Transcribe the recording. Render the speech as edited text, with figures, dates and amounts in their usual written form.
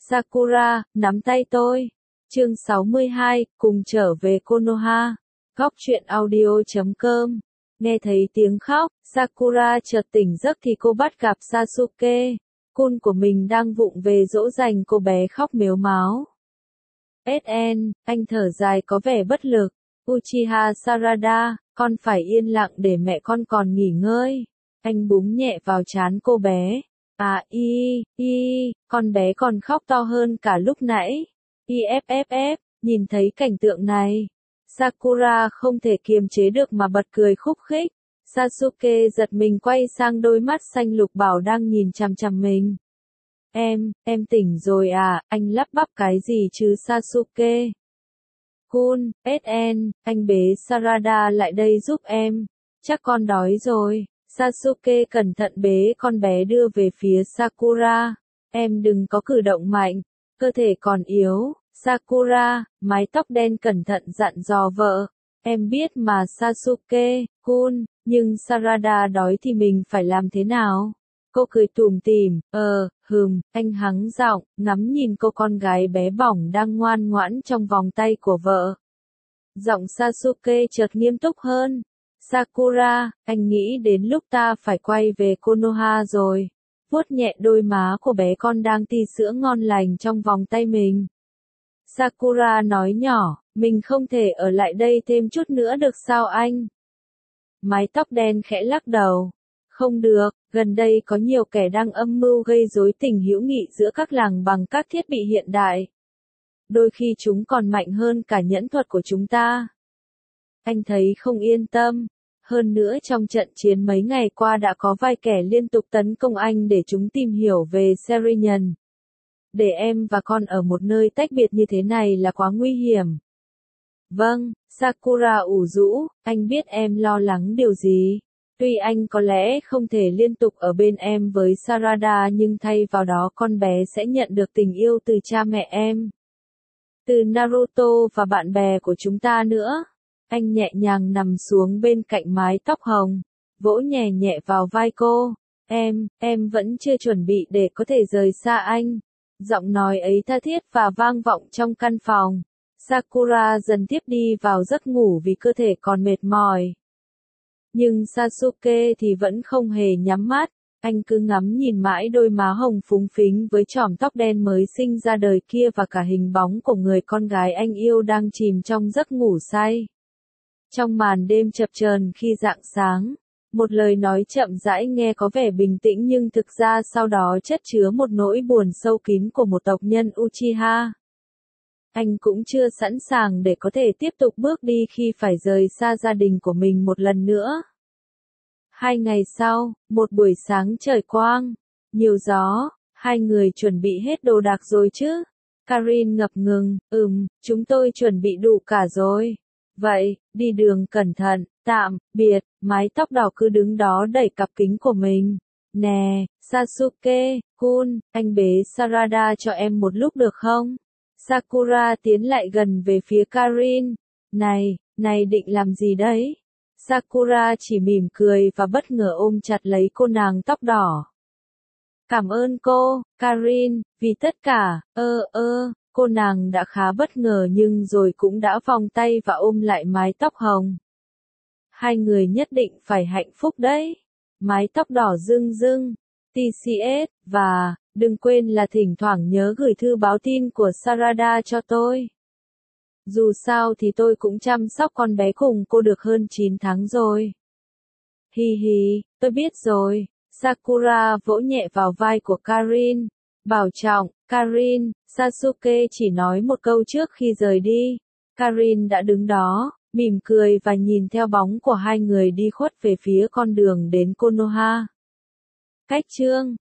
Sakura, nắm tay tôi. Chương 62, cùng trở về Konoha. Góc truyện audio.com. Nghe thấy tiếng khóc, Sakura chợt tỉnh giấc thì cô bắt gặp Sasuke, kun của mình đang vụng về dỗ dành cô bé khóc mếu máo. SN, anh thở dài có vẻ bất lực. Uchiha Sarada, con phải yên lặng để mẹ con còn nghỉ ngơi. Anh búng nhẹ vào trán cô bé. Con bé còn khóc to hơn cả lúc nãy. Nhìn thấy cảnh tượng này, Sakura không thể kiềm chế được mà bật cười khúc khích. Sasuke giật mình quay sang đôi mắt xanh lục bảo đang nhìn chằm chằm mình. Em tỉnh rồi à, anh lắp bắp cái gì chứ Sasuke? Kun, SN, anh bế Sarada lại đây giúp em. Chắc con đói rồi. Sasuke cẩn thận bế con bé đưa về phía Sakura. Em đừng có cử động mạnh, cơ thể còn yếu. Sakura, mái tóc đen cẩn thận dặn dò vợ. Em biết mà Sasuke, kun, nhưng Sarada đói thì mình phải làm thế nào? Cô cười tủm tỉm, anh hắng giọng, ngắm nhìn cô con gái bé bỏng đang ngoan ngoãn trong vòng tay của vợ. Giọng Sasuke chợt nghiêm túc hơn. Sakura, anh nghĩ đến lúc ta phải quay về Konoha rồi. Vuốt nhẹ đôi má của bé con đang ti sữa ngon lành trong vòng tay mình. Sakura nói nhỏ, mình không thể ở lại đây thêm chút nữa được sao anh? Mái tóc đen khẽ lắc đầu. Không được, gần đây có nhiều kẻ đang âm mưu gây rối tình hữu nghị giữa các làng bằng các thiết bị hiện đại. Đôi khi chúng còn mạnh hơn cả nhẫn thuật của chúng ta. Anh thấy không yên tâm. Hơn nữa trong trận chiến mấy ngày qua đã có vài kẻ liên tục tấn công anh để chúng tìm hiểu về Serian. Để em và con ở một nơi tách biệt như thế này là quá nguy hiểm. Vâng, Sakura ủ rũ, anh biết em lo lắng điều gì. Tuy anh có lẽ không thể liên tục ở bên em với Sarada nhưng thay vào đó con bé sẽ nhận được tình yêu từ cha mẹ em. Từ Naruto và bạn bè của chúng ta nữa. Anh nhẹ nhàng nằm xuống bên cạnh mái tóc hồng, vỗ nhẹ nhẹ vào vai cô. Em vẫn chưa chuẩn bị để có thể rời xa anh. Giọng nói ấy tha thiết và vang vọng trong căn phòng. Sakura dần tiếp đi vào giấc ngủ vì cơ thể còn mệt mỏi. Nhưng Sasuke thì vẫn không hề nhắm mắt, anh cứ ngắm nhìn mãi đôi má hồng phúng phính với chòm tóc đen mới sinh ra đời kia và cả hình bóng của người con gái anh yêu đang chìm trong giấc ngủ say. Trong màn đêm chập chờn khi rạng sáng, một lời nói chậm rãi nghe có vẻ bình tĩnh nhưng thực ra sau đó chất chứa một nỗi buồn sâu kín của một tộc nhân Uchiha. Anh cũng chưa sẵn sàng để có thể tiếp tục bước đi khi phải rời xa gia đình của mình một lần nữa. 2 ngày sau, một buổi sáng trời quang, nhiều gió, hai người chuẩn bị hết đồ đạc rồi chứ? Karin ngập ngừng, chúng tôi chuẩn bị đủ cả rồi. Vậy, đi đường cẩn thận, tạm biệt, mái tóc đỏ cứ đứng đó đẩy cặp kính của mình. Nè, Sasuke, kun, anh bế Sarada cho em một lúc được không? Sakura tiến lại gần về phía Karin. Này định làm gì đấy? Sakura chỉ mỉm cười và bất ngờ ôm chặt lấy cô nàng tóc đỏ. Cảm ơn cô, Karin, vì tất cả, cô nàng đã khá bất ngờ nhưng rồi cũng đã vòng tay và ôm lại mái tóc hồng. Hai người nhất định phải hạnh phúc đấy. Mái tóc đỏ rưng rưng, TCS, và, đừng quên là thỉnh thoảng nhớ gửi thư báo tin của Sarada cho tôi. Dù sao thì tôi cũng chăm sóc con bé cùng cô được hơn 9 tháng rồi. Hi, tôi biết rồi. Sakura vỗ nhẹ vào vai của Karin. Bảo trọng, Karin, Sasuke chỉ nói một câu trước khi rời đi. Karin đã đứng đó, mỉm cười và nhìn theo bóng của hai người đi khuất về phía con đường đến Konoha. Cách chương